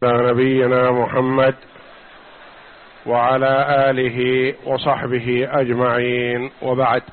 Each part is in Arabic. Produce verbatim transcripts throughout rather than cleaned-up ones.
نبينا محمد وعلى آله وصحبه أجمعين، وبعد.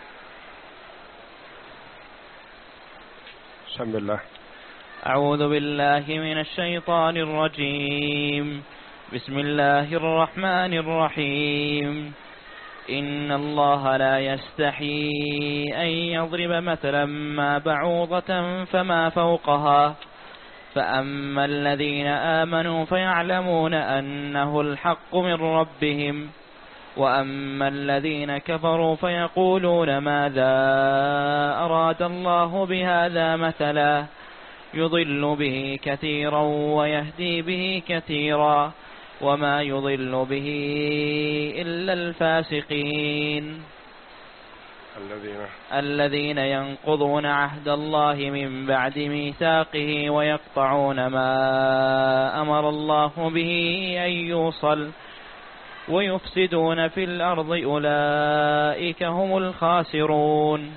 بسم الله. أعوذ بالله من الشيطان الرجيم. بسم الله الرحمن الرحيم. إن الله لا يستحي أن يضرب مثلا ما بعوضة فما فوقها، فأما الذين آمنوا فيعلمون أنه الحق من ربهم، وأما الذين كفروا فيقولون ماذا أراد الله بهذا مثلا، يضل به كثيرا ويهدي به كثيرا، وما يضل به إلا الفاسقين الذين الذين ينقضون عهد الله من بعد ميثاقه ويقطعون ما أمر الله به أن يوصل ويفسدون في الأرض، أولئك هم الخاسرون.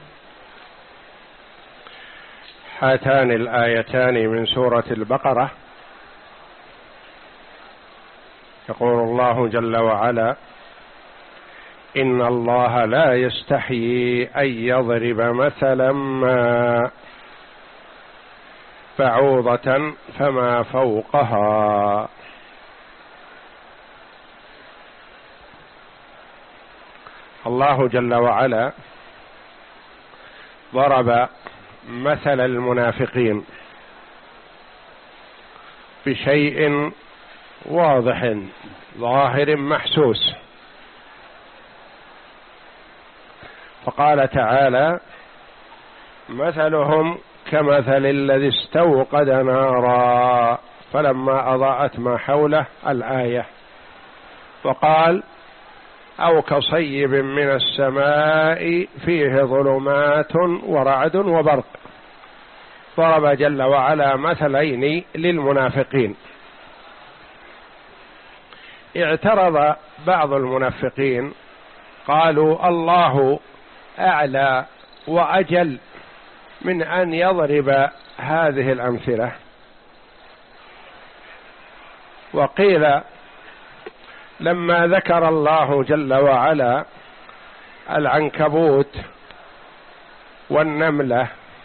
هاتان الآيتان من سورة البقرة يقول الله جل وعلا: إن الله لا يستحيي أن يضرب مثلا ما بعوضة فما فوقها. الله جل وعلا ضرب مثل المنافقين بشيء واضح ظاهر محسوس، فقال تعالى: مثلهم كمثل الذي استوقد نارا فلما أضاءت ما حوله، الآية. وقال: أو كصيب من السماء فيه ظلمات ورعد وبرق. ضرب جل وعلا مثلين للمنافقين. اعترض بعض المنافقين قالوا: الله أعلى وأجل من أن يضرب هذه الأمثلة. وقيل لما ذكر الله جل وعلا العنكبوت والنملة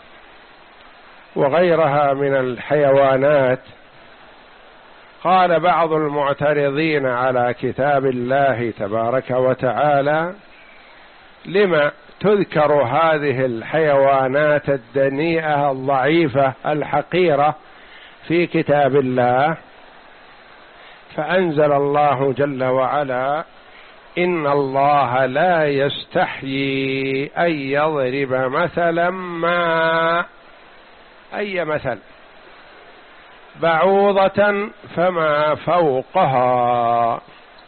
وغيرها من الحيوانات، قال بعض المعترضين على كتاب الله تبارك وتعالى: لما تذكر هذه الحيوانات الدنيئة الضعيفة الحقيرة في كتاب الله؟ فأنزل الله جل وعلا: إن الله لا يستحيي أن يضرب مثلا ما، أي مثل، بعوضة فما فوقها.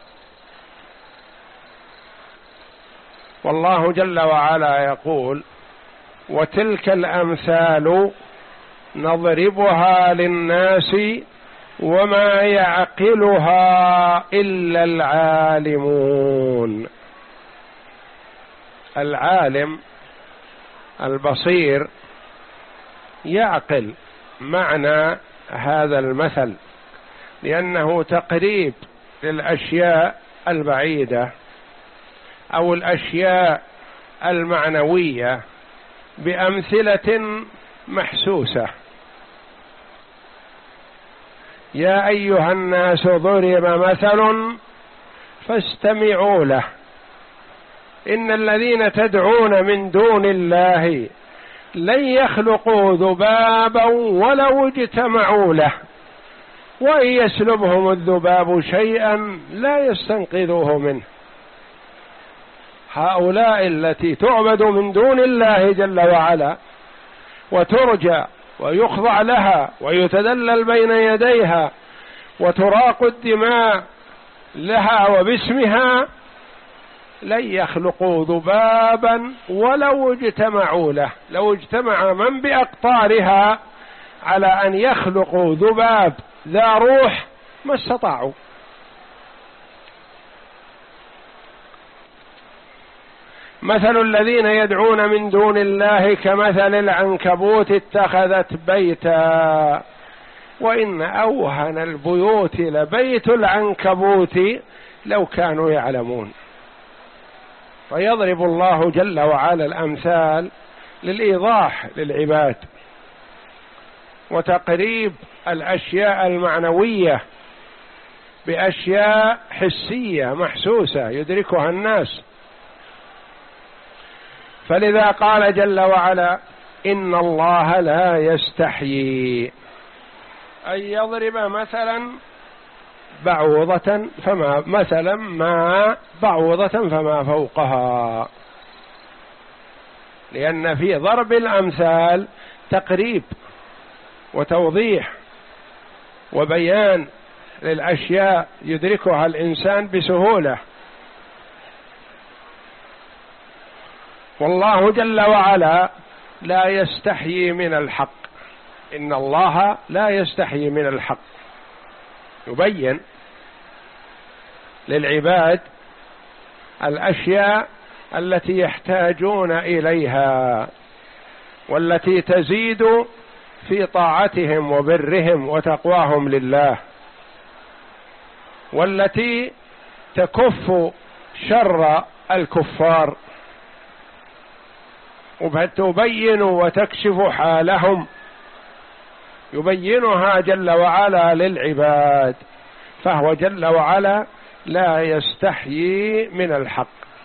والله جل وعلا يقول: وتلك الأمثال نضربها للناس وما يعقلها إلا العالمون. العالم البصير يعقل معنى هذا المثل، لأنه تقريب للأشياء البعيدة أو الأشياء المعنوية بأمثلة محسوسة. يا أيها الناس ضرب مثل فاستمعوا له، إن الذين تدعون من دون الله لن يخلقوا ذبابا ولو اجتمعوا له، وإن يسلبهم الذباب شيئا لا يستنقذوه منه. هؤلاء التي تعبد من دون الله جل وعلا وترجى ويخضع لها ويتدلل بين يديها وتراق الدماء لها وباسمها، لن يخلقوا ذبابا ولو اجتمعوا له. لو اجتمع من بأقطارها على أن يخلقوا ذباب ذا روح ما استطاعوا. مثل الذين يدعون من دون الله كمثل العنكبوت اتخذت بيتا وإن أوهن البيوت لبيت العنكبوت لو كانوا يعلمون. فيضرب الله جل وعلا الأمثال للإيضاح للعباد وتقريب الأشياء المعنوية بأشياء حسية محسوسة يدركها الناس. فلذا قال جل وعلا: إن الله لا يستحيي أن يضرب مثلا بعوضة فما مثلا ما بعوضة فما فوقها، لأن في ضرب الأمثال تقريب وتوضيح وبيان للأشياء يدركها الإنسان بسهولة. والله جل وعلا لا يستحيي من الحق، إن الله لا يستحيي من الحق، يبين للعباد الأشياء التي يحتاجون إليها والتي تزيد في طاعتهم وبرهم وتقواهم لله، والتي تكف شر الكفار وتبين وتكشف حالهم، يبينها جل وعلا للعباد. فهو جل وعلا لا يستحيي من الحق.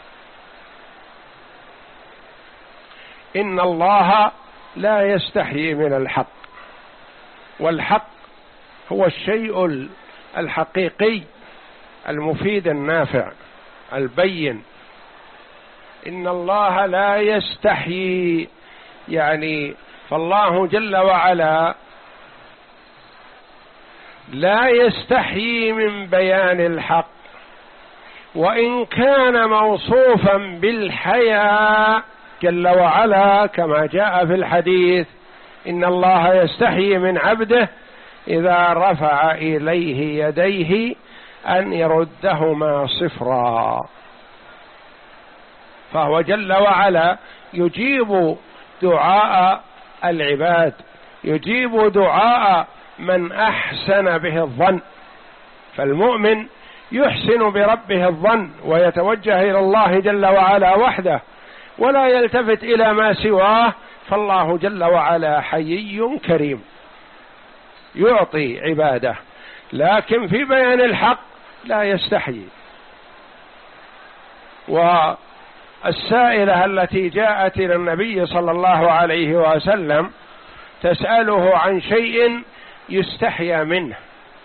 إن الله لا يستحيي من الحق، والحق هو الشيء الحقيقي المفيد النافع البين. إن الله لا يستحيي، يعني فالله جل وعلا لا يستحيي من بيان الحق، وإن كان موصوفا بالحياء جل وعلا كما جاء في الحديث: إن الله يستحيي من عبده إذا رفع إليه يديه أن يردهما صفرا. فهو جل وعلا يجيب دعاء العباد، يجيب دعاء من أحسن به الظن. فالمؤمن يحسن بربه الظن ويتوجه إلى الله جل وعلا وحده ولا يلتفت إلى ما سواه، فالله جل وعلا حيي كريم يعطي عباده، لكن في بيان الحق لا يستحيي. والسائلة التي جاءت إلى النبي صلى الله عليه وسلم تسأله عن شيء يستحيا منه،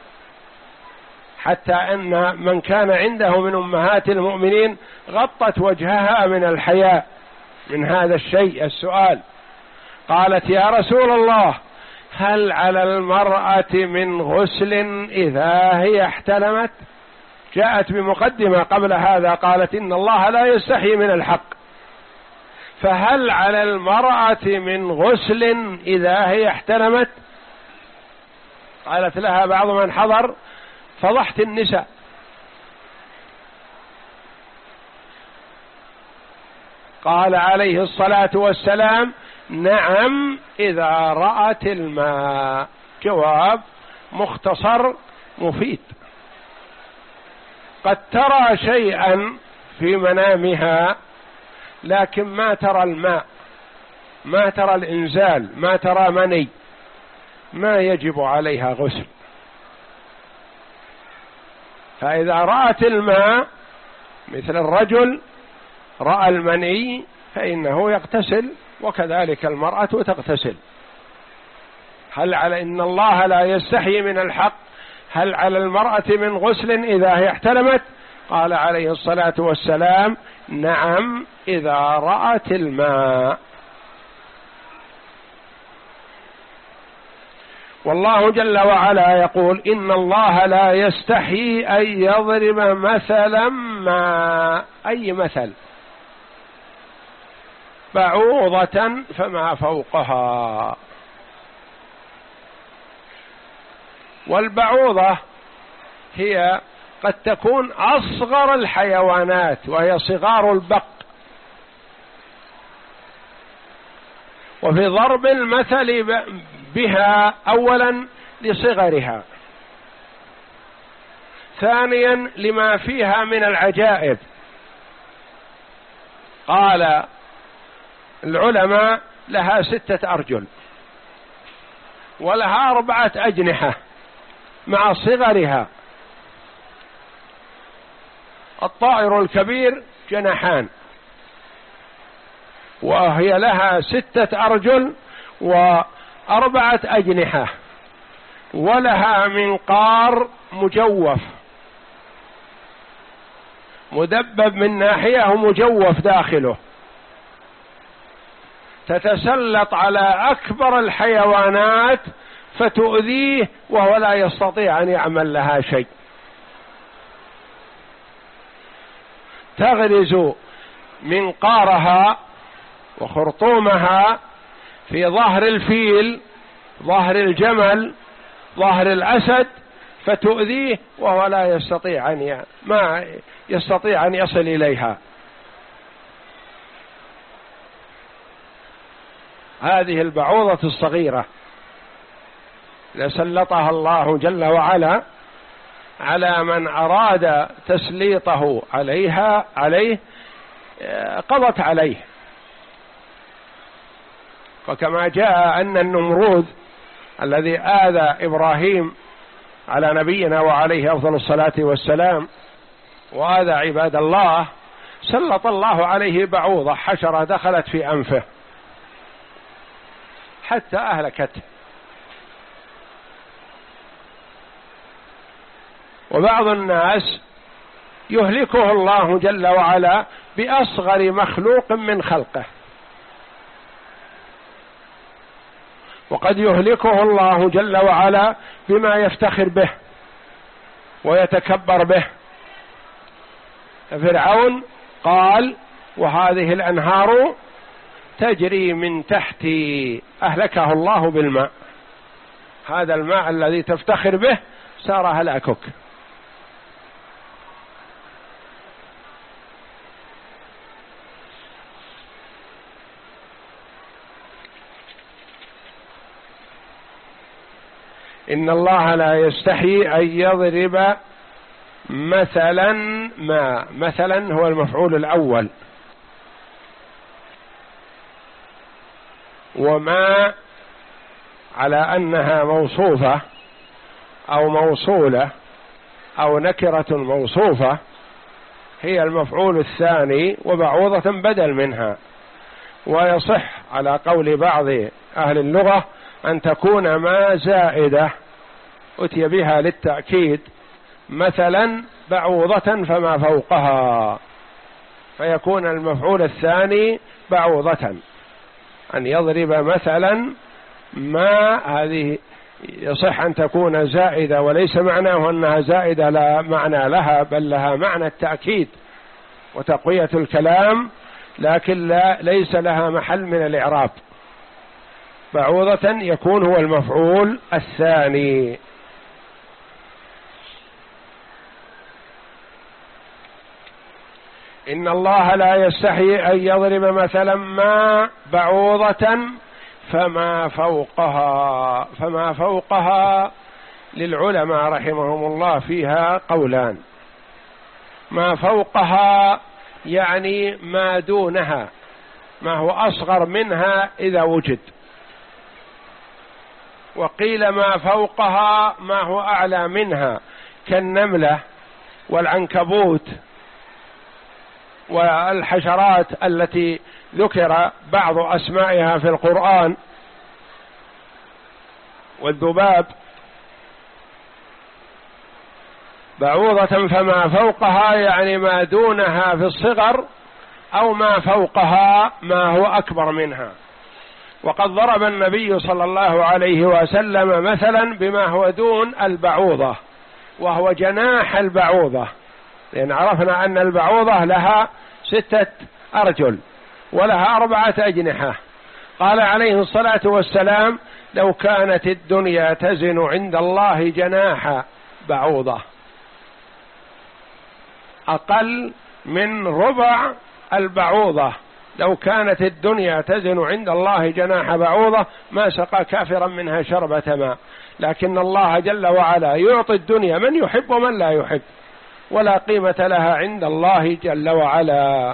حتى أن من كان عنده من أمهات المؤمنين غطت وجهها من الحياء من هذا الشيء السؤال. قالت: يا رسول الله، هل على المرأة من غسل إذا هي احتلمت؟ جاءت بمقدمة قبل هذا قالت: إن الله لا يستحي من الحق، فهل على المرأة من غسل إذا هي احتلمت؟ قالت لها بعض من حضر: فضحت النساء. قال عليه الصلاة والسلام: نعم إذا رأت الماء. جواب مختصر مفيد. قد ترى شيئا في منامها لكن ما ترى الماء، ما ترى الإنزال، ما ترى مني، ما يجب عليها غسل. فإذا رأت الماء مثل الرجل رأى المني فإنه يغتسل، وكذلك المرأة تغتسل. هل على إن الله لا يستحي من الحق، هل على المرأة من غسل إذا هي احتلمت؟ قال عليه الصلاة والسلام: نعم إذا رأت الماء. والله جل وعلا يقول: إن الله لا يستحي أن يضرب مثلا ما، أي مثل، بعوضة فما فوقها. والبعوضة هي قد تكون أصغر الحيوانات وهي صغار البق. وفي ضرب المثل بها أولا لصغرها، ثانيا لما فيها من العجائب. قال العلماء لها ستة أرجل ولها أربعة أجنحة مع صغرها. الطائر الكبير جناحان، وهي لها ستة أرجل وأربعة أجنحة، ولها منقار مجوف مدبب من ناحية ومجوف داخله، تتسلط على أكبر الحيوانات فتؤذيه وهو لا يستطيع أن يعمل لها شيء. تغرز منقارها وخرطومها في ظهر الفيل، ظهر الجمل، ظهر الأسد، فتؤذيه وهو لا يستطيع أن ي... ما يستطيع أن يصل إليها. هذه البعوضة الصغيرة لسلطها الله جل وعلا على من أراد تسليطه عليها عليه قضت عليه. وكما جاء أن النمرود الذي آذى إبراهيم على نبينا وعليه أفضل الصلاة والسلام وآذى عباد الله، سلط الله عليه بعوضة حشرة دخلت في أنفه حتى أهلكته. وبعض الناس يهلكه الله جل وعلا بأصغر مخلوق من خلقه، وقد يهلكه الله جل وعلا بما يفتخر به ويتكبر به. فرعون قال وهذه الأنهار تجري من تحتي، أهلكه الله بالماء. هذا الماء الذي تفتخر به صار هلاكك. إن الله لا يستحيي أن يضرب مثلا ما، مثلا هو المفعول الأول، وما على أنها موصوفة أو موصولة أو نكرة موصوفة هي المفعول الثاني، وبعوضة بدل منها. ويصح على قول بعض أهل اللغة أن تكون ما زائدة أتي بها للتأكيد، مثلا بعوضة فما فوقها، فيكون المفعول الثاني بعوضة. أن يضرب مثلا ما، هذه يصح أن تكون زائدة، وليس معناه أنها زائدة لا معنى لها، بل لها معنى التأكيد وتقوية الكلام، لكن لا ليس لها محل من الإعراب. بعوضة يكون هو المفعول الثاني. إن الله لا يستحيي أن يضرب مثلا ما بعوضة فما فوقها. فما فوقها للعلماء رحمهم الله فيها قولان. ما فوقها يعني ما دونها، ما هو أصغر منها إذا وجد، وقيل ما فوقها ما هو أعلى منها كالنملة والعنكبوت والحشرات التي ذكر بعض أسمائها في القرآن والذباب. بعوضة فما فوقها يعني ما دونها في الصغر، أو ما فوقها ما هو أكبر منها. وقد ضرب النبي صلى الله عليه وسلم مثلا بما هو دون البعوضة، وهو جناح البعوضة، لأن عرفنا أن البعوضة لها ستة أرجل ولها أربعة أجنحة. قال عليه الصلاة والسلام لو كانت الدنيا تزن عند الله جناح بعوضة، أقل من ربع البعوضة، لو كانت الدنيا تزن عند الله جناح بعوضة ما سقى كافرا منها شربة ماء. لكن الله جل وعلا يعطي الدنيا من يحب ومن لا يحب، ولا قيمة لها عند الله جل وعلا.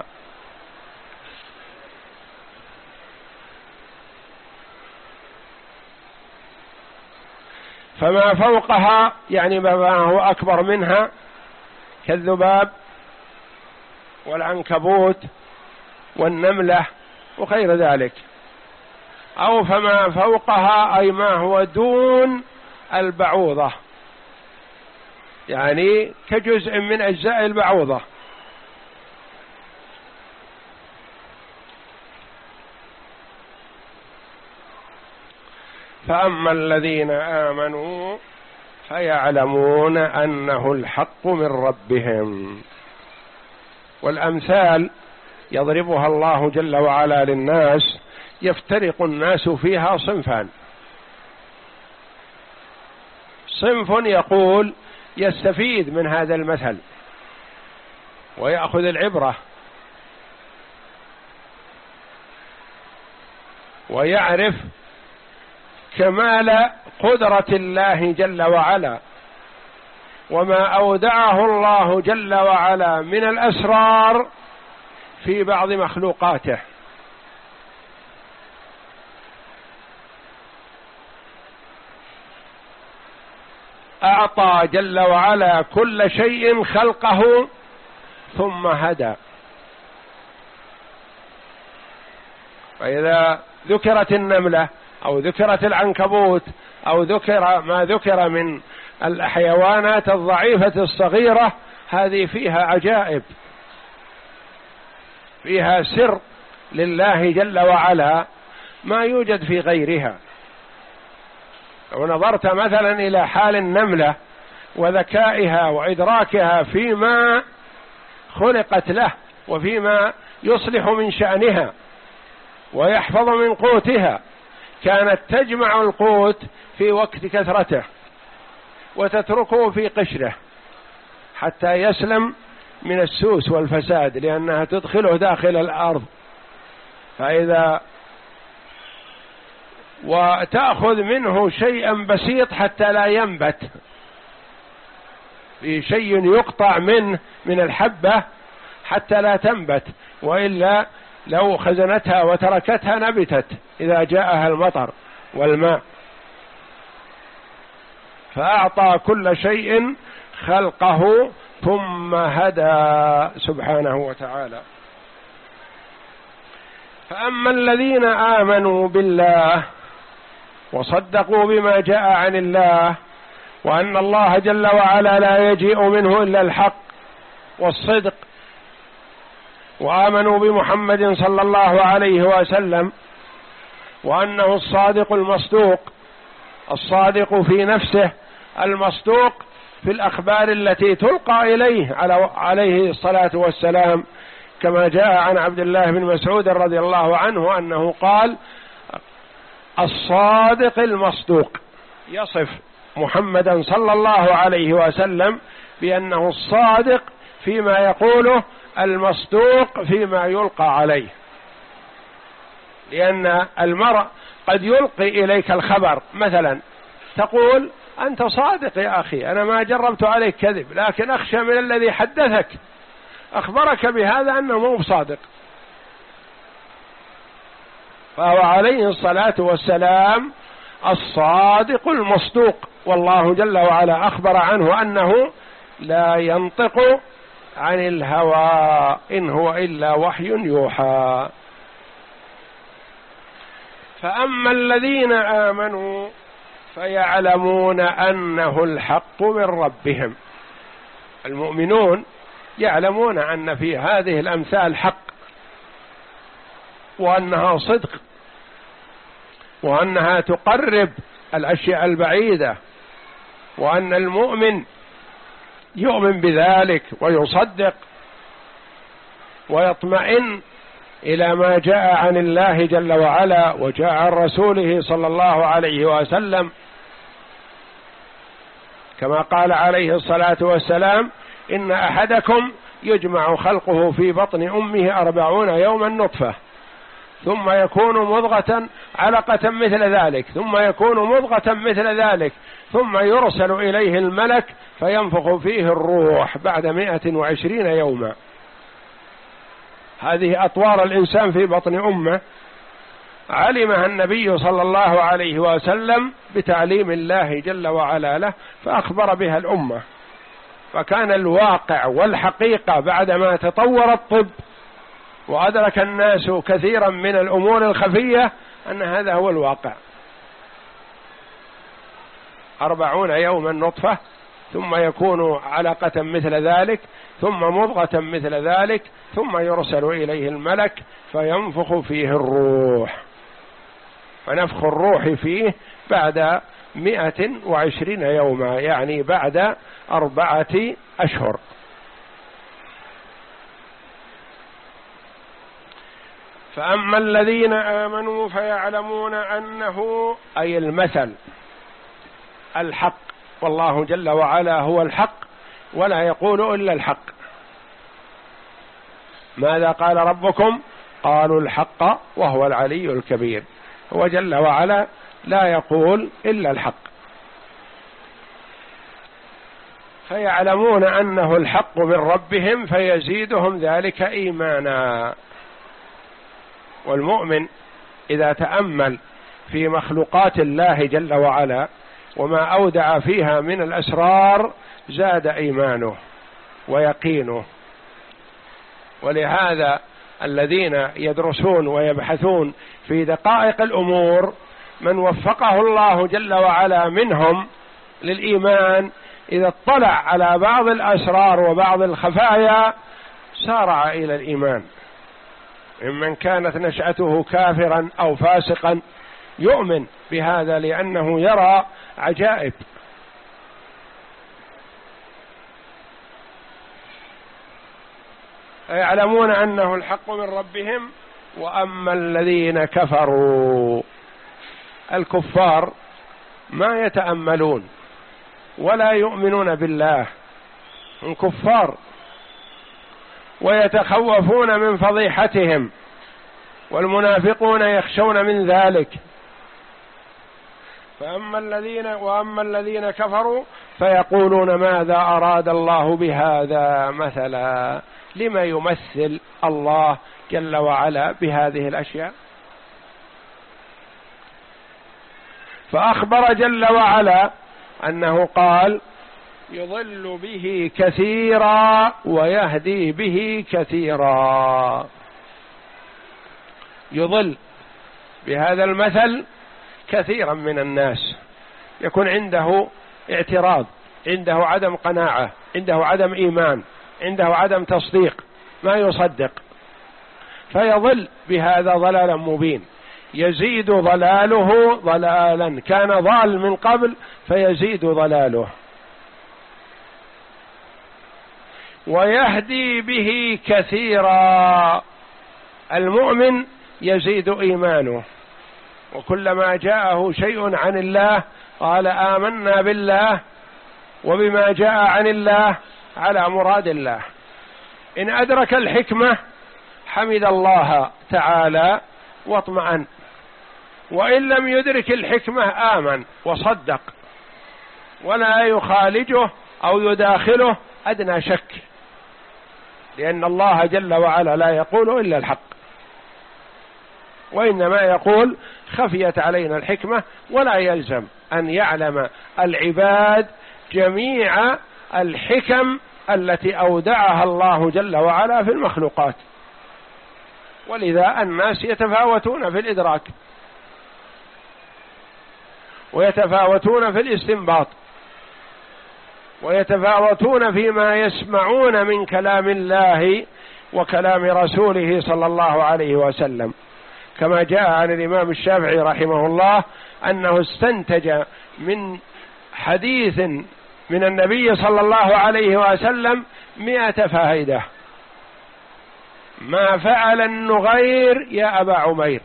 فما فوقها يعني ما هو أكبر منها كالذباب والعنكبوت والنملة وغير ذلك، أو فما فوقها أي ما هو دون البعوضة، يعني كجزء من أجزاء البعوضة. فأما الذين آمنوا فيعلمون أنه الحق من ربهم. والأمثال يضربها الله جل وعلا للناس، يفترق الناس فيها صنفان: صنف يقول يستفيد من هذا المثل ويأخذ العبرة ويعرف كمال قدرة الله جل وعلا وما أودعه الله جل وعلا من الأسرار في بعض مخلوقاته. أعطى جل وعلا كل شيء خلقه ثم هدى. فإذا ذكرت النملة أو ذكرت العنكبوت أو ذكر ما ذكر من الحيوانات الضعيفة الصغيرة، هذه فيها عجائب، فيها سر لله جل وعلا ما يوجد في غيرها. لو نظرت مثلا إلى حال النملة وذكائها وإدراكها فيما خلقت له وفيما يصلح من شأنها ويحفظ من قوتها، كانت تجمع القوت في وقت كثرته وتتركه في قشره حتى يسلم من السوس والفساد، لأنها تدخله داخل الأرض. فإذا وتأخذ منه شيئا بسيط حتى لا ينبت، في شيء يقطع منه من الحبة حتى لا تنبت، وإلا لو خزنتها وتركتها نبتت إذا جاءها المطر والماء. فأعطى كل شيء خلقه ثم هدى سبحانه وتعالى. فأما الذين آمنوا بالله وصدقوا بما جاء عن الله، وأن الله جل وعلا لا يجيء منه إلا الحق والصدق، وآمنوا بمحمد صلى الله عليه وسلم وأنه الصادق المصدوق، الصادق في نفسه المصدوق في الأخبار التي تلقى إليه عليه الصلاة والسلام، كما جاء عن عبد الله بن مسعود رضي الله عنه أنه قال: الصادق المصدوق، يصف محمدا صلى الله عليه وسلم بأنه الصادق فيما يقوله، المصدوق فيما يلقى عليه. لأن المرء قد يلقي إليك الخبر، مثلا تقول: أنت صادق يا أخي، أنا ما جربت عليك كذب، لكن أخشى من الذي حدثك أخبرك بهذا أنه مو صادق. فهو عليه الصلاة والسلام الصادق المصدوق، والله جل وعلا أخبر عنه أنه لا ينطق عن الهوى إن هو إلا وحي يوحى. فأما الذين آمنوا فيعلمون أنه الحق من ربهم. المؤمنون يعلمون أن في هذه الأمثال حق، وأنها صدق، وأنها تقرب الأشياء البعيدة، وأن المؤمن يؤمن بذلك ويصدق ويطمئن إلى ما جاء عن الله جل وعلا وجاء عن رسوله صلى الله عليه وسلم، كما قال عليه الصلاة والسلام: إن أحدكم يجمع خلقه في بطن أمه أربعون يوما نطفة، ثم يكون مضغة علقة مثل ذلك، ثم يكون مضغة مثل ذلك، ثم يرسل إليه الملك فينفخ فيه الروح بعد مائة وعشرين يوما. هذه أطوار الإنسان في بطن أمه علمها النبي صلى الله عليه وسلم بتعليم الله جل وعلا له، فأخبر بها الأمة. فكان الواقع والحقيقة بعدما تطور الطب وأدرك الناس كثيرا من الأمور الخفية أن هذا هو الواقع. أربعون يوما نطفة، ثم يكون علقة مثل ذلك، ثم مضغة مثل ذلك، ثم يرسل إليه الملك فينفخ فيه الروح. فنفخ الروح فيه بعد مئة وعشرين يوما، يعني بعد أربعة أشهر. فأما الذين آمنوا فيعلمون أنه، أي المثل الحق، والله جل وعلا هو الحق ولا يقول إلا الحق. ماذا قال ربكم؟ قالوا الحق وهو العلي الكبير. هو جل وعلا لا يقول إلا الحق. فيعلمون أنه الحق من ربهم فيزيدهم ذلك إيمانا. والمؤمن إذا تأمل في مخلوقات الله جل وعلا وما أودع فيها من الأسرار زاد إيمانه ويقينه. ولهذا الذين يدرسون ويبحثون في دقائق الأمور من وفقه الله جل وعلا منهم للإيمان إذا اطلع على بعض الأسرار وبعض الخفايا سارع إلى الإيمان، ممن كانت نشأته كافرا أو فاسقا يؤمن بهذا لأنه يرى عجائب. يعلمون أنه الحق من ربهم. وأما الذين كفروا، الكفار ما يتأملون ولا يؤمنون بالله، هم كفار ويتخوفون من فضيحتهم، والمنافقون يخشون من ذلك. فأما الذين وأما الذين كفروا فيقولون ماذا أراد الله بهذا مثلا، لما يمثل الله جل وعلا بهذه الأشياء؟ فأخبر جل وعلا أنه قال يضل به كثيرا ويهدي به كثيرا. يضل بهذا المثل كثيرا من الناس، يكون عنده اعتراض، عنده عدم قناعة، عنده عدم إيمان، عنده عدم تصديق، ما يصدق، فيضل بهذا ضلالا مبين. يزيد ضلاله ضلالا، كان ضال من قبل فيزيد ضلاله. ويهدي به كثيرا، المؤمن يزيد إيمانه، وكلما جاءه شيء عن الله قال آمنا بالله وبما جاء عن الله على مراد الله. إن أدرك الحكمة حمد الله تعالى واطمأن، وإن لم يدرك الحكمة آمن وصدق، ولا يخالجه أو يداخله أدنى شك، لأن الله جل وعلا لا يقول إلا الحق، وإنما يقول خفيت علينا الحكمة. ولا يلزم أن يعلم العباد جميع الحكم التي أودعها الله جل وعلا في المخلوقات، ولذا الناس يتفاوتون في الإدراك ويتفاوتون في الاستنباط ويتفاوتون فيما يسمعون من كلام الله وكلام رسوله صلى الله عليه وسلم، كما جاء عن الإمام الشافعي رحمه الله أنه استنتج من حديث من النبي صلى الله عليه وسلم مئة فائدة. ما فعل النغير يا أبا عمير.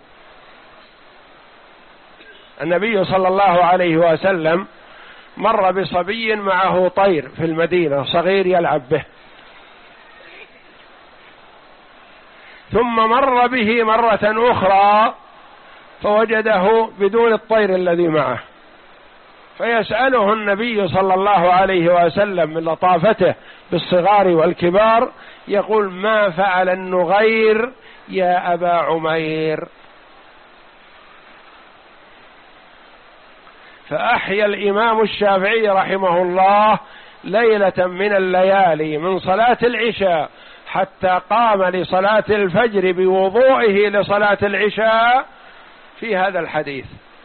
النبي صلى الله عليه وسلم مر بصبي معه طير في المدينة صغير يلعب به، ثم مر به مرة أخرى فوجده بدون الطير الذي معه، فيسأله النبي صلى الله عليه وسلم من لطافته بالصغار والكبار، يقول: ما فعل النغير يا أبا عمير؟ فأحيا الإمام الشافعي رحمه الله ليلة من الليالي من صلاة العشاء حتى قام لصلاة الفجر بوضوئه لصلاة العشاء في هذا الحديث،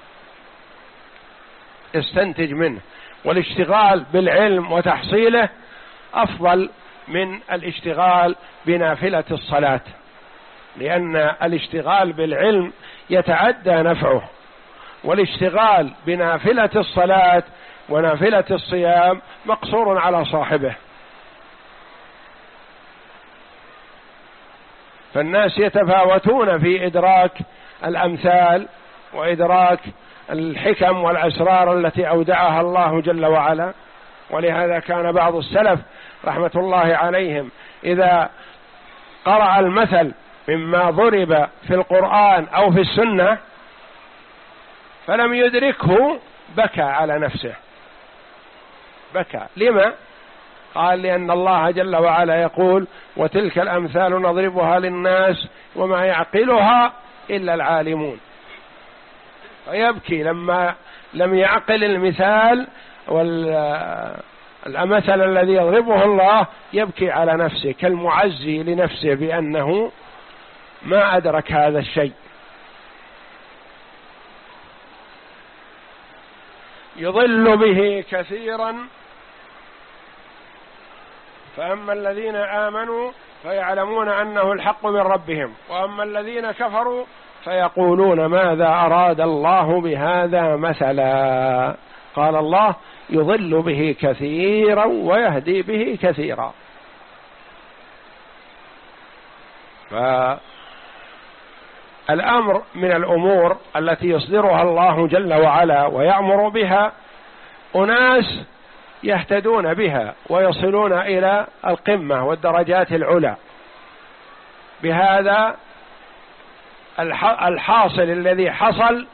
استنتج منه. والاشتغال بالعلم وتحصيله أفضل من الاشتغال بنافلة الصلاة، لأن الاشتغال بالعلم يتعدى نفعه، والاشتغال بنافلة الصلاة ونافلة الصيام مقصور على صاحبه. فالناس يتفاوتون في إدراك الأمثال وإدراك الحكم والأسرار التي أودعها الله جل وعلا. ولهذا كان بعض السلف رحمة الله عليهم إذا قرأ المثل مما ضرب في القرآن أو في السنة فلم يدركه بكى على نفسه. بكى لما؟ قال: لأن الله جل وعلا يقول: وتلك الأمثال نضربها للناس وما يعقلها إلا العالمون. فيبكي لما لم يعقل المثال والمثل الذي يضربه الله، يبكي على نفسه كالمعزي لنفسه بأنه ما أدرك هذا الشيء. يضل به كثيرا، فأما الذين آمنوا فيعلمون أنه الحق من ربهم، وأما الذين كفروا فيقولون ماذا أراد الله بهذا مثلا. قال الله: يضل به كثيرا ويهدي به كثيرا. فالأمر من الأمور التي يصدرها الله جل وعلا ويأمر بها أناس يهتدون بها ويصلون إلى القمة والدرجات العلى بهذا الحاصل الذي حصل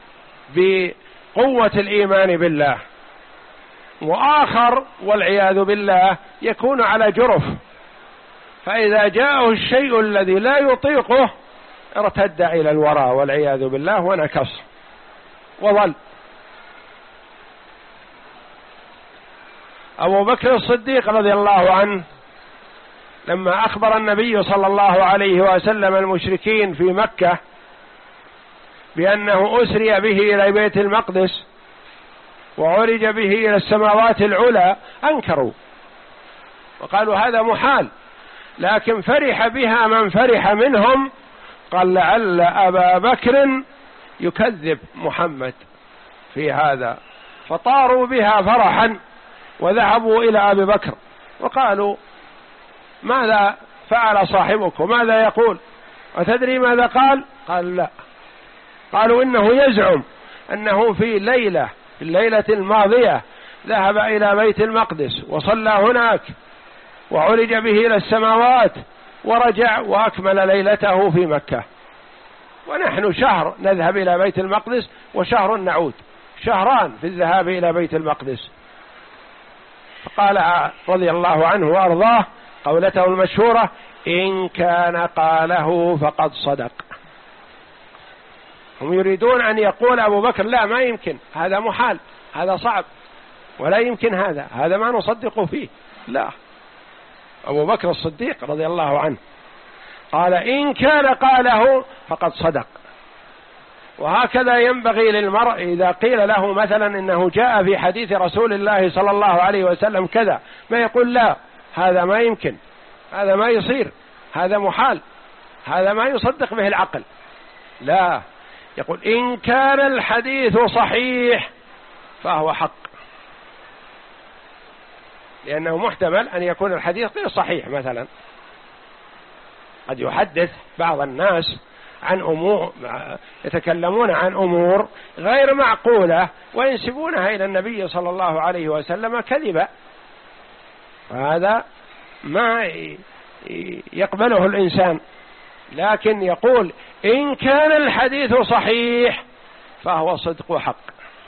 بقوة الإيمان بالله، وآخر والعياذ بالله يكون على جرف، فإذا جاءه الشيء الذي لا يطيقه ارتد إلى الوراء والعياذ بالله ونكص وضل. أبو بكر الصديق رضي الله عنه لما أخبر النبي صلى الله عليه وسلم المشركين في مكة بأنه أسري به إلى بيت المقدس وعرج به إلى السماوات العلى أنكروا وقالوا هذا محال، لكن فرح بها من فرح منهم، قال لعل أبا بكر يكذب محمد في هذا، فطاروا بها فرحا وذهبوا إلى أبي بكر وقالوا: ماذا فعل صاحبك وماذا يقول؟ أتدري ماذا قال؟ قال: لا. قالوا: إنه يزعم أنه في ليلة في الليلة الماضية ذهب إلى بيت المقدس وصلى هناك وعرج به إلى السماوات ورجع وأكمل ليلته في مكة، ونحن شهر نذهب إلى بيت المقدس وشهر نعود، شهران في الذهاب إلى بيت المقدس. فقال رضي الله عنه وأرضاه قولته المشهورة: إن كان قاله فقد صدق. هم يريدون أن يقول أبو بكر: لا، ما يمكن، هذا محال، هذا صعب، ولا يمكن، هذا هذا ما نصدق فيه. لا، أبو بكر الصديق رضي الله عنه قال: إن كان قاله فقد صدق. وهكذا ينبغي للمرء إذا قيل له مثلا إنه جاء في حديث رسول الله صلى الله عليه وسلم كذا، ما يقول: لا، هذا ما يمكن، هذا ما يصير، هذا محال، هذا ما يصدق به العقل. لا، يقول: إن كان الحديث صحيح فهو حق، لأنه محتمل أن يكون الحديث غير صحيح. مثلا قد يحدث بعض الناس عن أمور، يتكلمون عن أمور غير معقولة وينسبونها إلى النبي صلى الله عليه وسلم كذبا، هذا ما يقبله الإنسان. لكن يقول إن كان الحديث صحيح فهو صدق حق.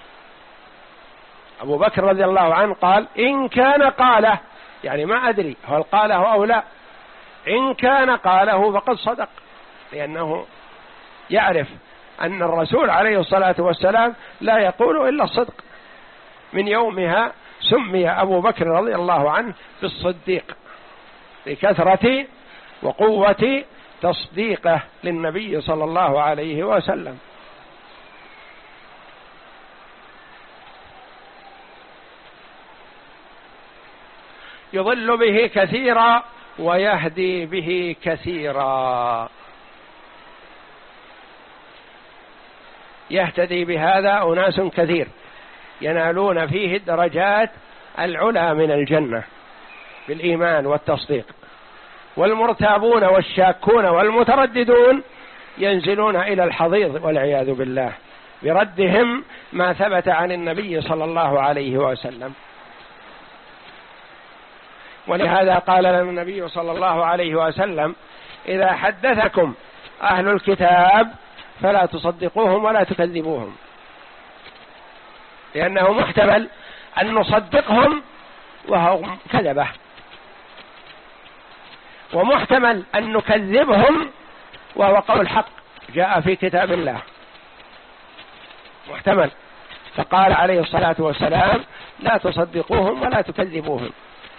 أبو بكر رضي الله عنه قال إن كان قاله، يعني ما أدري هل قاله أو لا، إن كان قاله فقد صدق، لأنه يعرف أن الرسول عليه الصلاة والسلام لا يقول إلا الصدق. من يومها سمي أبو بكر رضي الله عنه بالصديق لكثرة وقوة تصديقه للنبي صلى الله عليه وسلم. يضل به كثيرا ويهدي به كثيرا. يهتدي بهذا أناس كثير ينالون فيه الدرجات العلى من الجنة بالإيمان والتصديق، والمرتابون والشاكون والمترددون ينزلون إلى الحضيض والعياذ بالله بردهم ما ثبت عن النبي صلى الله عليه وسلم. ولهذا قال لنا النبي صلى الله عليه وسلم إذا حدثكم أهل الكتاب فلا تصدقوهم ولا تكذبوهم، لأنه محتمل أن نصدقهم وهم كذبة، ومحتمل أن نكذبهم وهو قول حق جاء في كتاب الله، محتمل. فقال عليه الصلاة والسلام لا تصدقوهم ولا تكذبوهم.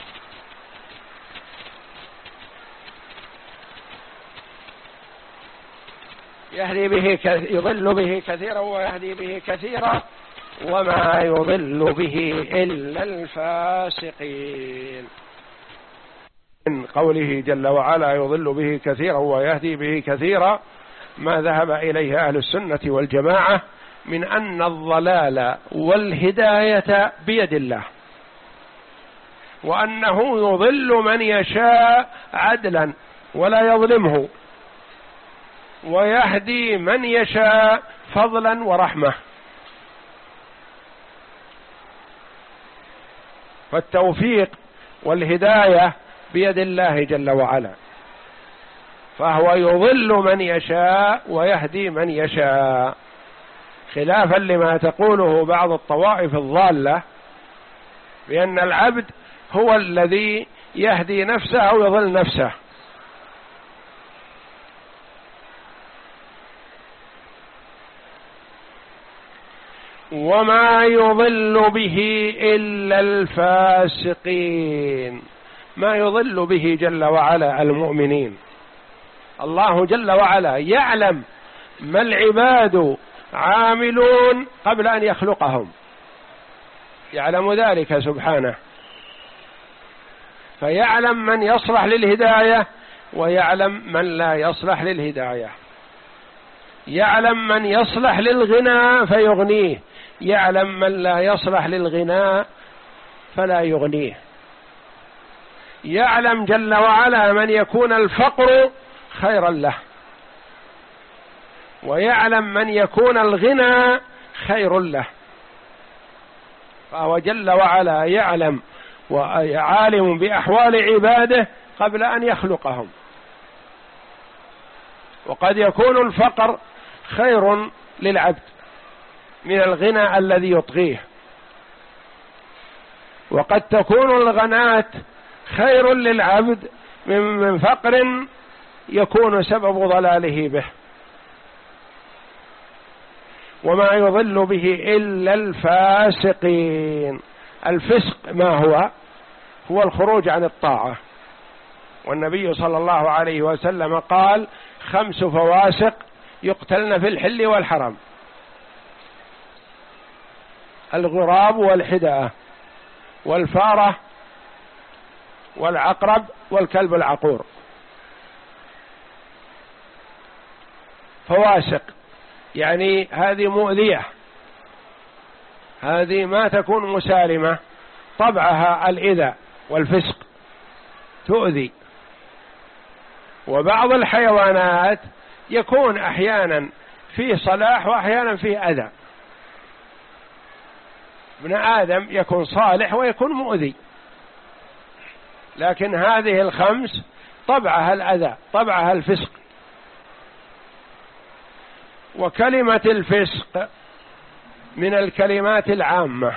يهدي به يضل به كثيرا ويهدي به كثيرا وما يضل به إلا الفاسقين. من قوله جل وعلا يضل به كثيرا ويهدي به كثيرا ما ذهب إليه أهل السنة والجماعة من أن الضلال والهداية بيد الله، وأنه يضل من يشاء عدلا ولا يظلمه، ويهدي من يشاء فضلا ورحمة. فالتوفيق والهداية بيد الله جل وعلا، فهو يضل من يشاء ويهدي من يشاء، خلافا لما تقوله بعض الطوائف الضالة بأن العبد هو الذي يهدي نفسه أو يضل نفسه. وما يضل به إلا الفاسقين، ما يضل به جل وعلا المؤمنين. الله جل وعلا يعلم ما العباد عاملون قبل أن يخلقهم، يعلم ذلك سبحانه، فيعلم من يصلح للهداية ويعلم من لا يصلح للهداية، يعلم من يصلح للغنى فيغنيه، يعلم من لا يصلح للغنى فلا يغنيه، يعلم جل وعلا من يكون الفقر خيرا له، ويعلم من يكون الغنى خير له، فهو جل وعلا يعلم وعالم بأحوال عباده قبل أن يخلقهم. وقد يكون الفقر خير للعبد من الغنى الذي يطغيه، وقد تكون الغناة خير للعبد من فقر يكون سبب ضلاله به. وما يضل به إلا الفاسقين. الفسق ما هو؟ هو الخروج عن الطاعة، والنبي صلى الله عليه وسلم قال خمس فواسق يقتلن في الحل والحرم: الغراب والحدأة والفارة والعقرب والكلب العقور. فواسق يعني هذه مؤذية، هذه ما تكون مسالمة، طبعها الإذى والفسق تؤذي. وبعض الحيوانات يكون أحيانا فيه صلاح وأحيانا فيه أذى. ابن آدم يكون صالح ويكون مؤذي، لكن هذه الخمس طبعها الأذى، طبعها الفسق. وكلمة الفسق من الكلمات العامة،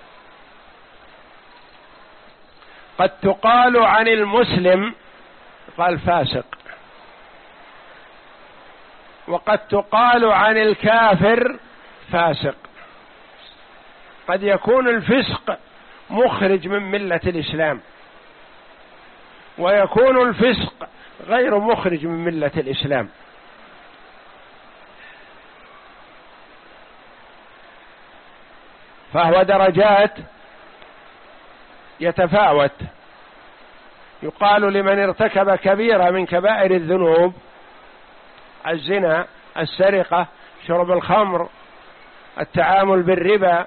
قد تقال عن المسلم قال فاسق، وقد تقال عن الكافر فاسق. قد يكون الفسق مخرج من ملة الإسلام، ويكون الفسق غير مخرج من ملة الإسلام. فهو درجات يتفاوت. يقال لمن ارتكب كبيرة من كبائر الذنوب، الزنا، السرقة، شرب الخمر، التعامل بالربا،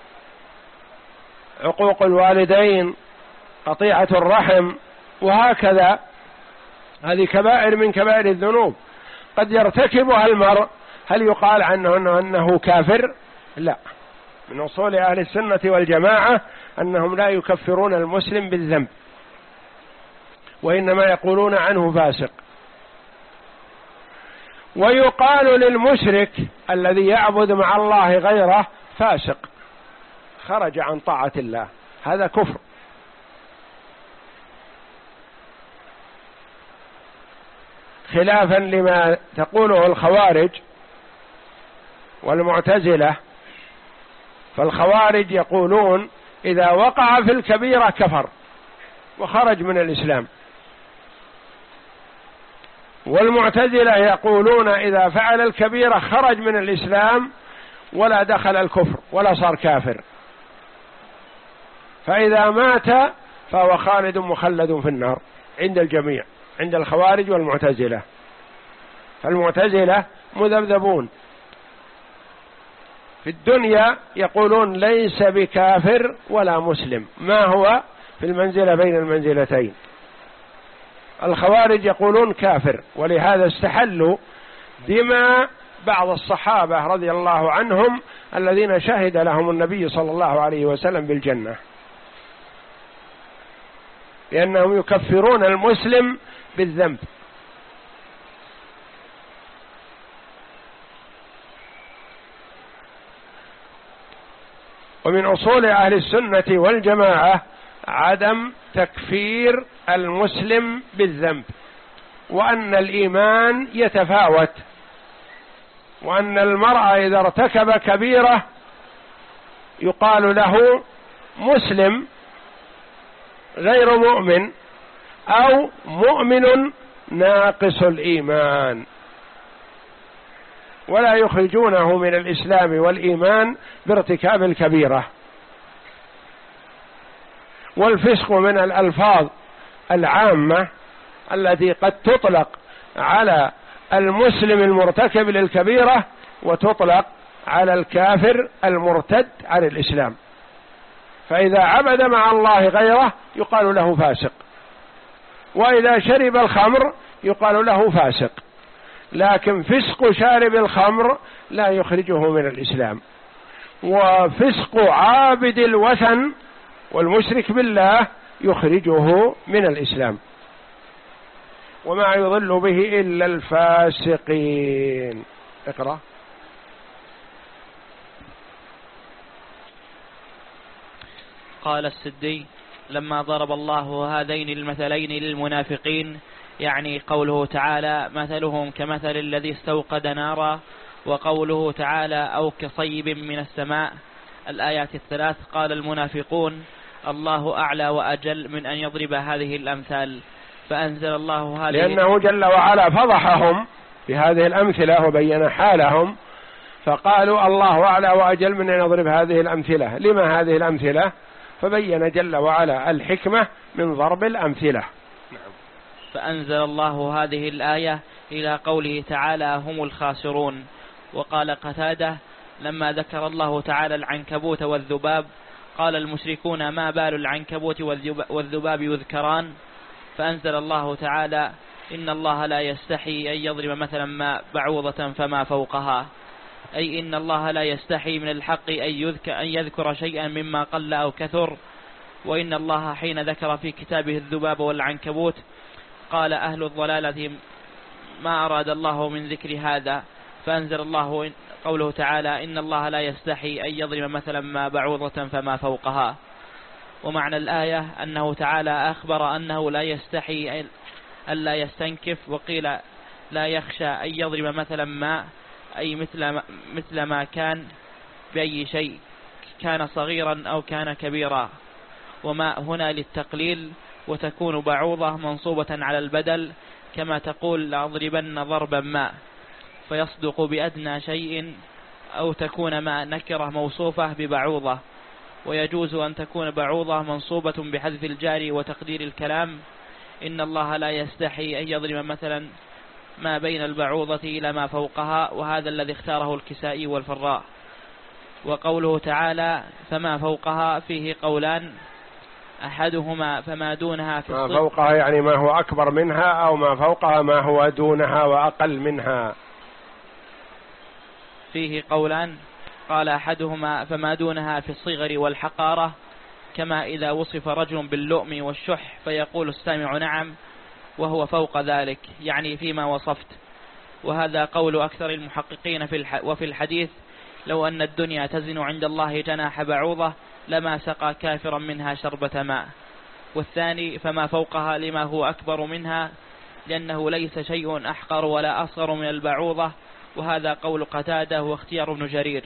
عقوق الوالدين، قطيعة الرحم، وهكذا، هذه كبائر من كبائر الذنوب قد يرتكبها المرء. هل يقال عنه أنه, أنه كافر؟ لا. من أصول أهل السنة والجماعة أنهم لا يكفرون المسلم بالذنب، وإنما يقولون عنه فاسق. ويقال للمشرك الذي يعبد مع الله غيره فاسق، خرج عن طاعة الله، هذا كفر. خلافا لما تقوله الخوارج والمعتزلة، فالخوارج يقولون إذا وقع في الكبيرة كفر وخرج من الإسلام، والمعتزلة يقولون إذا فعل الكبيرة خرج من الإسلام ولا دخل الكفر ولا صار كافر، فإذا مات فهو خالد مخلد في النار عند الجميع، عند الخوارج والمعتزلة. فالمعتزلة مذبذبون في الدنيا، يقولون ليس بكافر ولا مسلم، ما هو في المنزلة بين المنزلتين. الخوارج يقولون كافر، ولهذا استحلوا دماء بعض الصحابة رضي الله عنهم الذين شهد لهم النبي صلى الله عليه وسلم بالجنة، لأنهم يكفرون المسلم بالذنب. ومن أصول أهل السنة والجماعة عدم تكفير المسلم بالذنب، وأن الإيمان يتفاوت، وأن المرء إذا ارتكب كبيرة يقال له مسلم غير مؤمن، أو مؤمن ناقص الإيمان، ولا يخرجونه من الإسلام والإيمان بارتكاب الكبيرة. والفسق من الألفاظ العامة التي قد تطلق على المسلم المرتكب للكبيرة، وتطلق على الكافر المرتد عن الإسلام. فإذا عبد مع الله غيره يقال له فاسق، وإذا شرب الخمر يقال له فاسق، لكن فسق شارب الخمر لا يخرجه من الإسلام، وفسق عابد الوثن والمشرك بالله يخرجه من الإسلام، وما يضل به إلا الفاسقين. اقرأ. قال السدي: لما ضرب الله هذين المثلين للمنافقين، يعني قوله تعالى مثلهم كمثل الذي استوقد نارا، وقوله تعالى أو كصيب من السماء، الآيات الثلاث، قال المنافقون: الله أعلى وأجل من أن يضرب هذه الأمثال، فأنزل الله هذه، لأنه جل وعلا فضحهم في هذه الأمثلة وبين حالهم، فقالوا الله أعلى وأجل من أن يضرب هذه الأمثلة. لما هذه الأمثلة؟ فبين جل وعلا الحكمة من ضرب الأمثلة. فأنزل الله هذه الآية إلى قوله تعالى هم الخاسرون. وقال قتادة: لما ذكر الله تعالى العنكبوت والذباب قال المشركون: ما بال العنكبوت والذباب يذكران؟ فأنزل الله تعالى: إن الله لا يستحي أن يضرب مثلا ما بعوضة فما فوقها، أي إن الله لا يستحي من الحق أن يذكر, أن يذكر شيئا مما قل أو كثر. وإن الله حين ذكر في كتابه الذباب والعنكبوت قال أهل الضلالة: ما أراد الله من ذكر هذا، فأنزل الله قوله تعالى إن الله لا يستحي أن يضرب مثلا ما بعوضة فما فوقها. ومعنى الآية أنه تعالى أخبر أنه لا يستحي ألا يستنكف، وقيل لا يخشى أن يضرب مثلا ما أي مثل مثل ما كان بأي شيء كان صغيرا أو كان كبيرا، وما هنا للتقليل، وتكون بعوضة منصوبة على البدل كما تقول لأضربن ضربا ما، فيصدق بأدنى شيء، أو تكون ما نكرة موصوفة ببعوضة. ويجوز أن تكون بعوضة منصوبة بحذف الجار وتقدير الكلام إن الله لا يستحي أن يضرب مثلا ما بين البعوضة إلى ما فوقها، وهذا الذي اختاره الكسائي والفراء. وقوله تعالى فما فوقها فيه قولان، أحدهما فما دونها في ما الصفر، فوقها يعني ما هو أكبر منها، أو ما فوقها ما هو دونها وأقل منها. فيه قولان، قال أحدهما فما دونها في الصغر والحقارة، كما إذا وصف رجل باللؤم والشح فيقول السامع نعم وهو فوق ذلك، يعني فيما وصفت. وهذا قول أكثر المحققين في الح وفي الحديث لو أن الدنيا تزن عند الله جناح بعوضة لما سقى كافرا منها شربة ماء. والثاني فما فوقها لما هو أكبر منها، لأنه ليس شيء أحقر ولا أصغر من البعوضة، وهذا قول قتادة واختيار ابن جرير.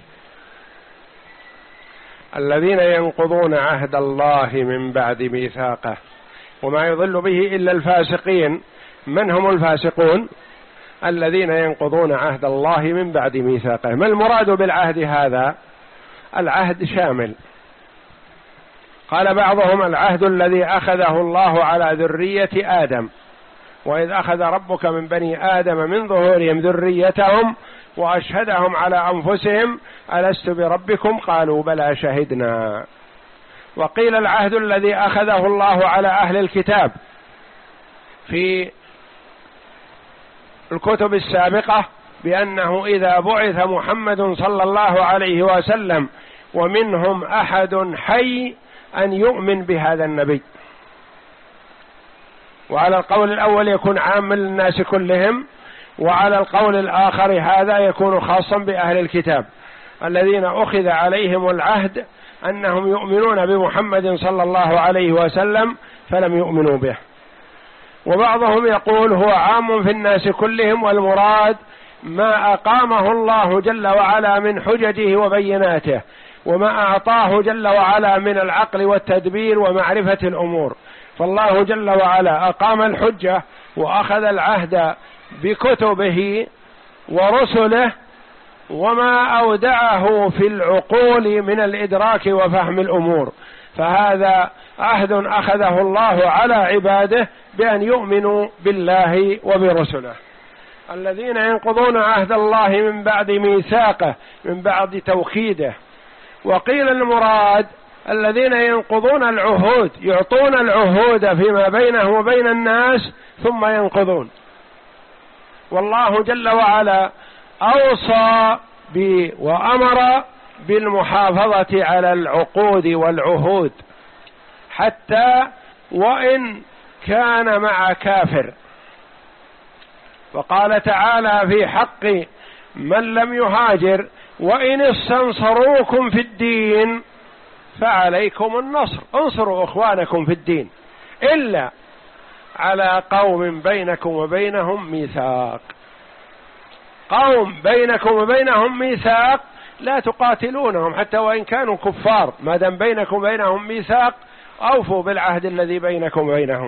الذين ينقضون عهد الله من بعد ميثاقه، وما يضل به إلا الفاسقين. من هم الفاسقون؟ الذين ينقضون عهد الله من بعد ميثاقه. ما المراد بالعهد هذا؟ العهد شامل. قال بعضهم العهد الذي أخذه الله على ذرية آدم، وإذ أخذ ربك من بني آدم من ظهورهم ذريتهم وأشهدهم على أنفسهم ألست بربكم قالوا بلى شهدنا. وقيل العهد الذي أخذه الله على أهل الكتاب في الكتب السابقة بأنه إذا بعث محمد صلى الله عليه وسلم ومنهم أحد حي أن يؤمن بهذا النبي. وعلى القول الأول يكون عام للناس كلهم، وعلى القول الآخر هذا يكون خاصا بأهل الكتاب الذين أخذ عليهم العهد أنهم يؤمنون بمحمد صلى الله عليه وسلم فلم يؤمنوا به. وبعضهم يقول هو عام في الناس كلهم، والمراد ما أقامه الله جل وعلا من حججه وبيناته، وما أعطاه جل وعلا من العقل والتدبير ومعرفة الأمور. فالله جل وعلا أقام الحجة وأخذ العهد بكتبه ورسله وما أودعه في العقول من الإدراك وفهم الأمور، فهذا عهد أخذه الله على عباده بأن يؤمنوا بالله وبرسله. الذين ينقضون عهد الله من بعد ميثاقه، من بعد توكيده. وقيل المراد الذين ينقضون العهود، يعطون العهود فيما بينهم وبين الناس ثم ينقضون. والله جل وعلا أوصى ب وأمر بالمحافظة على العقود والعهود حتى وإن كان مع كافر. وقال تعالى في حق من لم يهاجر وإن استنصروكم في الدين فعليكم النصر، انصروا إخوانكم في الدين إلا على قوم بينكم وبينهم ميثاق. قوم بينكم وبينهم ميثاق لا تقاتلونهم حتى وإن كانوا كفار، ما دام بينكم وبينهم ميثاق أوفوا بالعهد الذي بينكم وبينهم.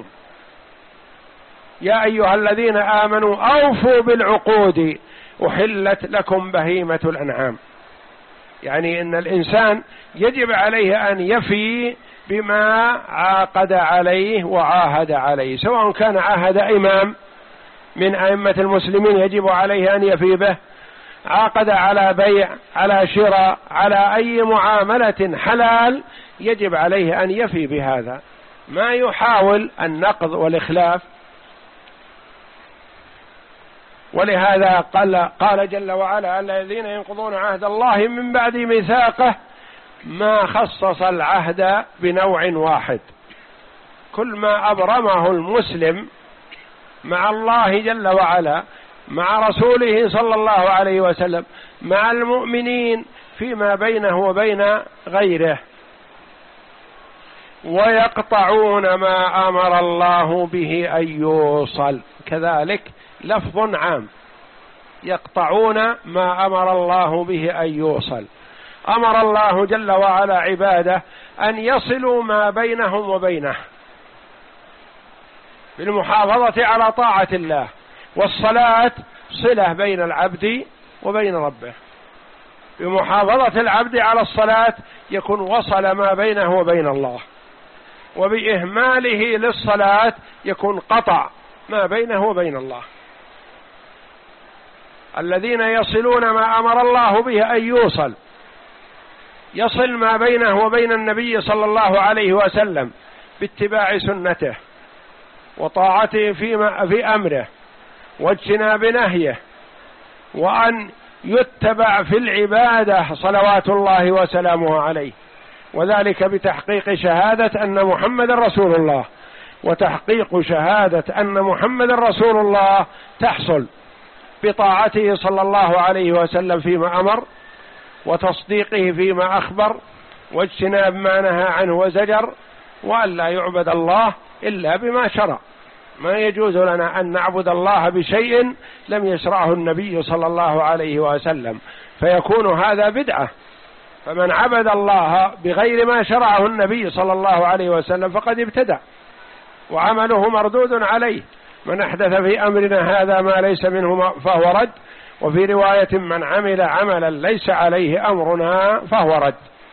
يا أيها الذين آمنوا أوفوا بالعقود أحلت لكم بهيمة الأنعام. يعني إن الإنسان يجب عليه أن يفي بما عاقد عليه وعاهد عليه، سواء كان عاهد إمام من أئمة المسلمين يجب عليه أن يفي به، عاقد على بيع، على شراء، على أي معاملة حلال يجب عليه أن يفي بهذا، ما يحاول النقض والإخلاف. ولهذا قال, قال جل وعلا الذين ينقضون عهد الله من بعد ميثاقه، ما خصص العهد بنوع واحد. كل ما أبرمه المسلم مع الله جل وعلا مع رسوله صلى الله عليه وسلم، مع المؤمنين فيما بينه وبين غيره، ويقطعون ما أمر الله به أن يوصل، كذلك لفظ عام، يقطعون ما أمر الله به أن يوصل. أمر الله جل وعلا عباده أن يصلوا ما بينهم وبينه بالمحافظة على طاعة الله، والصلاة صلة بين العبد وبين ربه، بمحافظة العبد على الصلاة يكون وصل ما بينه وبين الله، وبإهماله للصلاة يكون قطع ما بينه وبين الله. الذين يصلون ما أمر الله به أن يوصل، يصل ما بينه وبين النبي صلى الله عليه وسلم باتباع سنته وطاعته فيما في أمره واجتناب نهيه، وأن يتبع في العبادة صلوات الله وسلامه عليه، وذلك بتحقيق شهادة أن محمد رسول الله. وتحقيق شهادة أن محمد رسول الله تحصل بطاعته صلى الله عليه وسلم فيما أمر، وتصديقه فيما أخبر، واجتناب ما نهى عنه وزجر، وأن لا يعبد الله إلا بما شرع. ما يجوز لنا أن نعبد الله بشيء لم يشرعه النبي صلى الله عليه وسلم، فيكون هذا بدعة. فمن عبد الله بغير ما شرعه النبي صلى الله عليه وسلم فقد ابتدع وعمله مردود عليه. من أحدث في أمرنا هذا ما ليس منه فهو رد، وفي رواية من عمل عملا ليس عليه أمرنا فهو رد.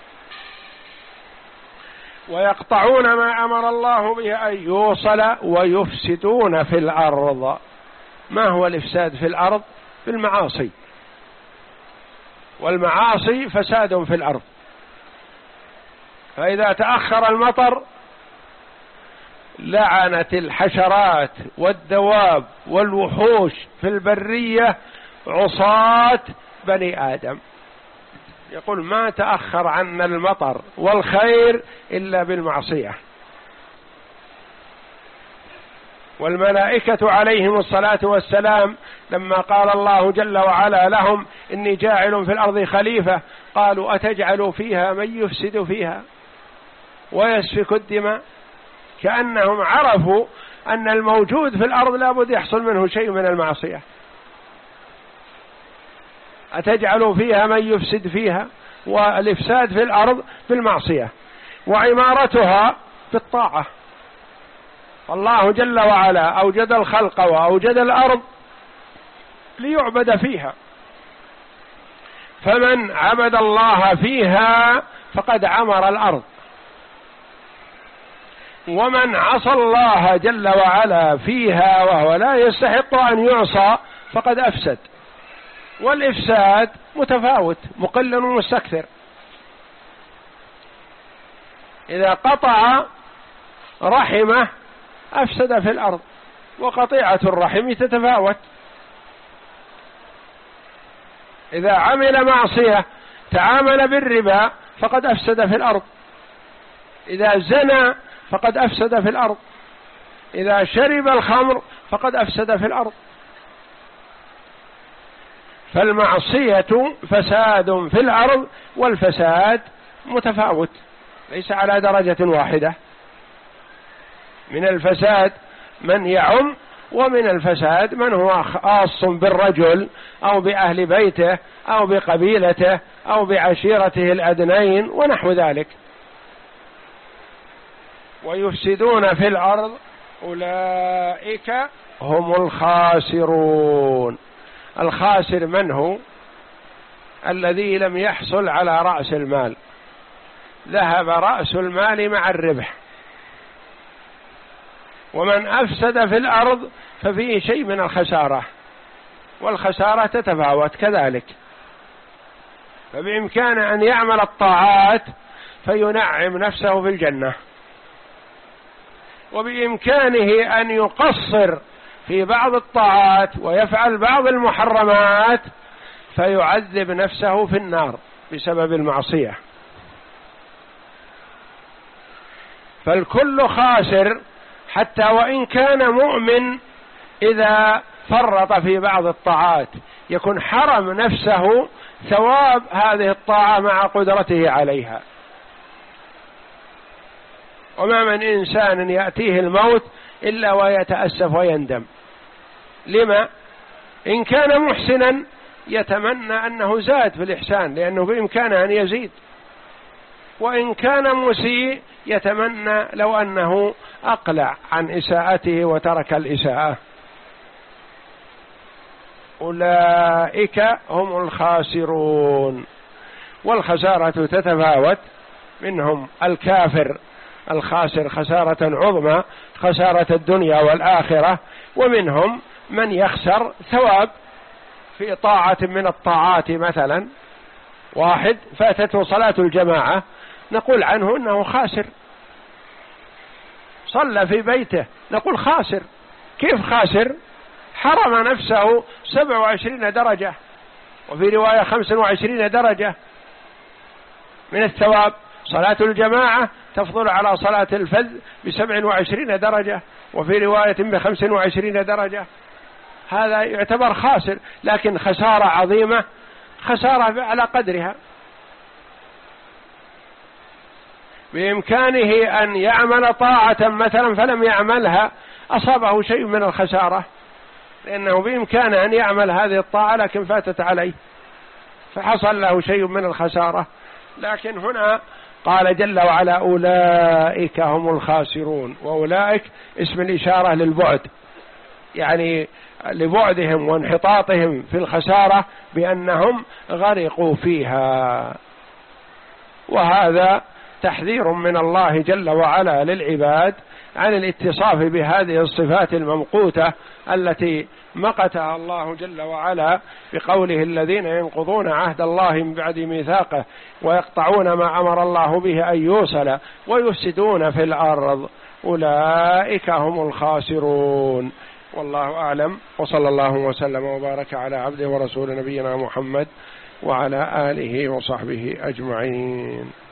ويقطعون ما أمر الله به أن يوصل ويفسدون في الأرض. ما هو الإفساد في الأرض؟ في المعاصي، والمعاصي فساد في الأرض. فإذا تأخر المطر لعنت الحشرات والدواب والوحوش في البرية عصاة بني آدم، يقول ما تأخر عنا المطر والخير إلا بالمعصية. والملائكة عليهم الصلاة والسلام لما قال الله جل وعلا لهم إني جاعل في الأرض خليفة، قالوا أتجعل فيها من يفسد فيها ويسفك الدماء، كأنهم عرفوا أن الموجود في الأرض لابد يحصل منه شيء من المعصية. أتجعل فيها من يفسد فيها، والإفساد في الأرض بالمعصية، وعمارتها بالطاعة. فالله جل وعلا أوجد الخلق وأوجد الأرض ليعبد فيها، فمن عبد الله فيها فقد عمر الأرض، ومن عصى الله جل وعلا فيها وهو لا يستحق أن يعصى فقد أفسد. والإفساد متفاوت، مقل ومستكثر. إذا قطع رحمه أفسد في الأرض، وقطيعة الرحم تتفاوت. إذا عمل معصية تعامل بالربا فقد أفسد في الأرض، إذا زنى فقد أفسد في الأرض، إذا شرب الخمر فقد أفسد في الأرض. فالمعصية فساد في الأرض، والفساد متفاوت ليس على درجة واحدة. من الفساد من يعم، ومن الفساد من هو خاص بالرجل أو بأهل بيته أو بقبيلته أو بعشيرته الأدنين ونحو ذلك. ويفسدون في الأرض أولئك هم الخاسرون. الخاسر من هو؟ الذي لم يحصل على رأس المال، ذهب رأس المال مع الربح. ومن أفسد في الأرض ففيه شيء من الخسارة، والخسارة تتفاوت كذلك. فبإمكان أن يعمل الطاعات فينعم نفسه في الجنة، وبإمكانه أن يقصر في بعض الطاعات ويفعل بعض المحرمات فيعذب نفسه في النار بسبب المعصية. فالكل خاسر، حتى وإن كان مؤمن إذا فرط في بعض الطاعات يكون حرم نفسه ثواب هذه الطاعة مع قدرته عليها. وما من إنسان يأتيه الموت إلا ويتأسف ويندم. لما؟ إن كان محسنا يتمنى أنه زاد في الإحسان لأنه بإمكانه أن يزيد، وإن كان مسيء يتمنى لو أنه أقلع عن إساءته وترك الإساءة. أولئك هم الخاسرون. والخسارة تتفاوت، منهم الكافر الخاسر خسارة عظمى، خسارة الدنيا والآخرة، ومنهم من يخسر ثواب في طاعة من الطاعات. مثلا واحد فاتته صلاة الجماعة نقول عنه إنه خاسر، صلى في بيته نقول خاسر. كيف خاسر؟ حرم نفسه سبع وعشرين درجة، وفي رواية خمس وعشرين درجة من الثواب. صلاة الجماعة تفضل على صلاة الفذ بسبع وعشرين درجة، وفي رواية بخمس وعشرين درجة. هذا يعتبر خاسر، لكن خسارة عظيمة، خسارة على قدرها. بإمكانه أن يعمل طاعة مثلا فلم يعملها، أصابه شيء من الخسارة، لأنه بإمكانه أن يعمل هذه الطاعة لكن فاتت عليه فحصل له شيء من الخسارة. لكن هنا قال جل وعلا أولئك هم الخاسرون، وأولئك اسم الإشارة للبعد، يعني لبعدهم وانحطاطهم في الخسارة بأنهم غرقوا فيها. وهذا تحذير من الله جل وعلا للعباد عن الاتصاف بهذه الصفات الممقوتة التي مقتها الله جل وعلا بقوله الذين ينقضون عهد الله من بعد ميثاقه ويقطعون ما أمر الله به أن يوصل ويفسدون في الأرض أولئك هم الخاسرون. والله أعلم، وصلى الله وسلم وبارك على عبده ورسول نبينا محمد وعلى آله وصحبه أجمعين.